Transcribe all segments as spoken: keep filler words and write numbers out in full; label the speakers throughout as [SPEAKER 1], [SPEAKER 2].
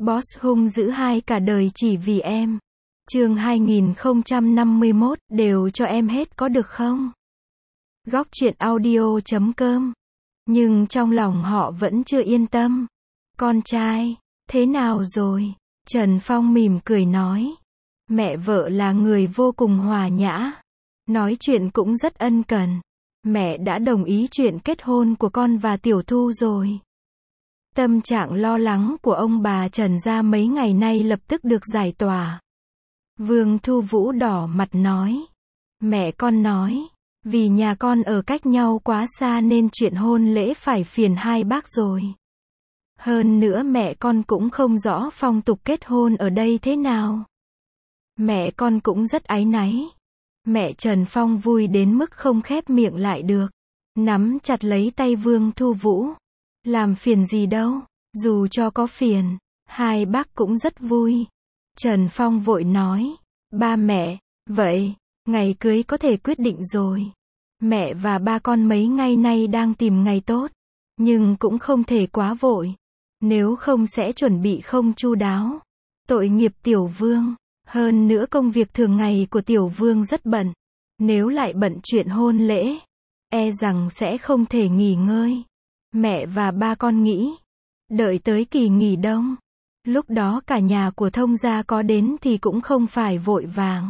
[SPEAKER 1] Boss hung dữ hai cả đời chỉ vì em. Chương hai nghìn không trăm năm mươi mốt, đều cho em hết có được không? Góc truyện audio chấm com. Nhưng trong lòng họ vẫn chưa yên tâm. Con trai, thế nào rồi? Trần Phong mỉm cười nói. Mẹ vợ là người vô cùng hòa nhã. Nói chuyện cũng rất ân cần. Mẹ đã đồng ý chuyện kết hôn của con và Tiểu Thu rồi. Tâm trạng lo lắng của ông bà Trần gia mấy ngày nay lập tức được giải tỏa. Vương Thu Vũ đỏ mặt nói. Mẹ con nói, vì nhà con ở cách nhau quá xa nên chuyện hôn lễ phải phiền hai bác rồi. Hơn nữa mẹ con cũng không rõ phong tục kết hôn ở đây thế nào. Mẹ con cũng rất áy náy. Mẹ Trần Phong vui đến mức không khép miệng lại được. Nắm chặt lấy tay Vương Thu Vũ. Làm phiền gì đâu, dù cho có phiền, hai bác cũng rất vui. Trần Phong vội nói, ba mẹ, vậy, ngày cưới có thể quyết định rồi. Mẹ và ba con mấy ngày nay đang tìm ngày tốt, nhưng cũng không thể quá vội. Nếu không sẽ chuẩn bị không chu đáo. Tội nghiệp Tiểu Vương, hơn nữa công việc thường ngày của Tiểu Vương rất bận. Nếu lại bận chuyện hôn lễ, e rằng sẽ không thể nghỉ ngơi. Mẹ và ba con nghĩ, đợi tới kỳ nghỉ đông, lúc đó cả nhà của Thông gia có đến thì cũng không phải vội vàng.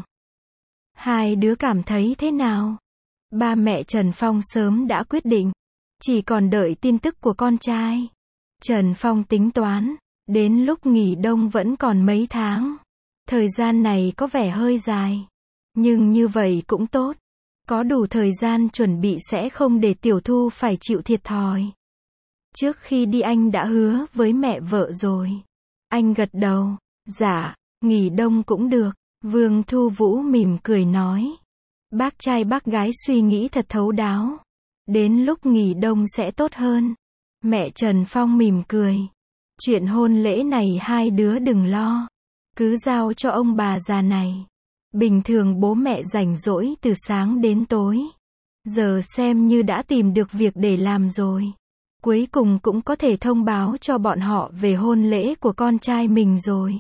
[SPEAKER 1] Hai đứa cảm thấy thế nào? Ba mẹ Trần Phong sớm đã quyết định, chỉ còn đợi tin tức của con trai. Trần Phong tính toán, đến lúc nghỉ đông vẫn còn mấy tháng. Thời gian này có vẻ hơi dài, nhưng như vậy cũng tốt. Có đủ thời gian chuẩn bị sẽ không để Tiểu Thu phải chịu thiệt thòi. Trước khi đi anh đã hứa với mẹ vợ rồi. Anh gật đầu, dạ, nghỉ đông cũng được. Vương Thu Vũ mỉm cười nói. Bác trai bác gái suy nghĩ thật thấu đáo. Đến lúc nghỉ đông sẽ tốt hơn. Mẹ Trần Phong mỉm cười. Chuyện hôn lễ này hai đứa đừng lo. Cứ giao cho ông bà già này. Bình thường bố mẹ rảnh rỗi từ sáng đến tối. Giờ xem như đã tìm được việc để làm rồi. Cuối cùng cũng có thể thông báo cho bọn họ về hôn lễ của con trai mình rồi.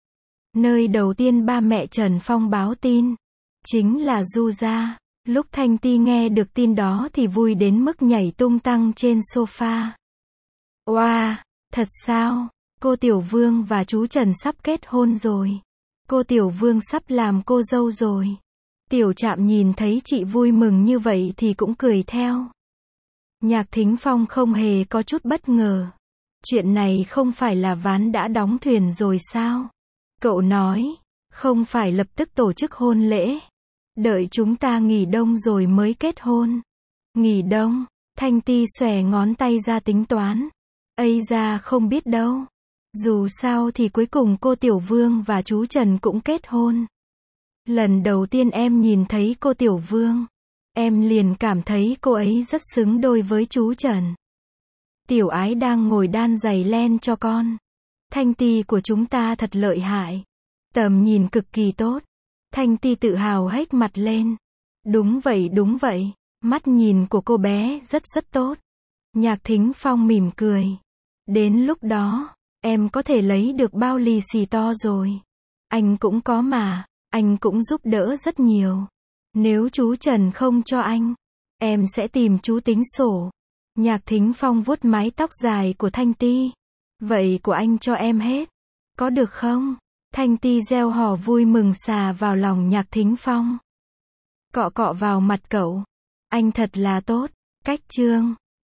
[SPEAKER 1] Nơi đầu tiên ba mẹ Trần Phong báo tin, chính là Du gia. Lúc Thanh Ti nghe được tin đó thì vui đến mức nhảy tung tăng trên sofa. Oa, wow, thật sao? Cô Tiểu Vương và chú Trần sắp kết hôn rồi. Cô Tiểu Vương sắp làm cô dâu rồi. Tiểu Trạm nhìn thấy chị vui mừng như vậy thì cũng cười theo. Nhạc Thính Phong không hề có chút bất ngờ. Chuyện này không phải là ván đã đóng thuyền rồi sao? Cậu nói, không phải lập tức tổ chức hôn lễ. Đợi chúng ta nghỉ đông rồi mới kết hôn. Nghỉ đông, Thanh Ti xòe ngón tay ra tính toán. Ây da không biết đâu. Dù sao thì cuối cùng cô Tiểu Vương và chú Trần cũng kết hôn. Lần đầu tiên em nhìn thấy cô Tiểu Vương, em liền cảm thấy cô ấy rất xứng đôi với chú Trần. Tiểu Ái đang ngồi đan giày len cho con. Thanh Ti của chúng ta thật lợi hại. Tầm nhìn cực kỳ tốt. Thanh Ti tự hào hếch mặt lên. Đúng vậy đúng vậy. Mắt nhìn của cô bé rất rất tốt. Nhạc Thính Phong mỉm cười. Đến lúc đó, em có thể lấy được bao lì xì to rồi. Anh cũng có mà. Anh cũng giúp đỡ rất nhiều. Nếu chú Trần không cho anh, em sẽ tìm chú tính sổ. Nhạc Thính Phong vuốt mái tóc dài của Thanh Ti. Vậy của anh cho em hết. Có được không? Thanh Ti reo hò vui mừng xà vào lòng Nhạc Thính Phong. Cọ cọ vào mặt cậu. Anh thật là tốt. Cách chương.